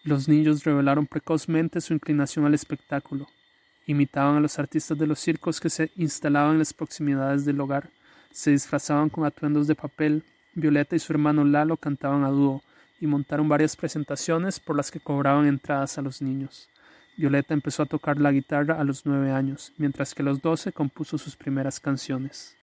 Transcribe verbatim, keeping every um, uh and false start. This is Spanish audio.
Los niños revelaron precozmente su inclinación al espectáculo. Imitaban a los artistas de los circos que se instalaban en las proximidades del hogar. Se disfrazaban con atuendos de papel. Violeta y su hermano Lalo cantaban a dúo y montaron varias presentaciones por las que cobraban entradas a los niños. Violeta empezó a tocar la guitarra a los nueve años, mientras que a los doce compuso sus primeras canciones.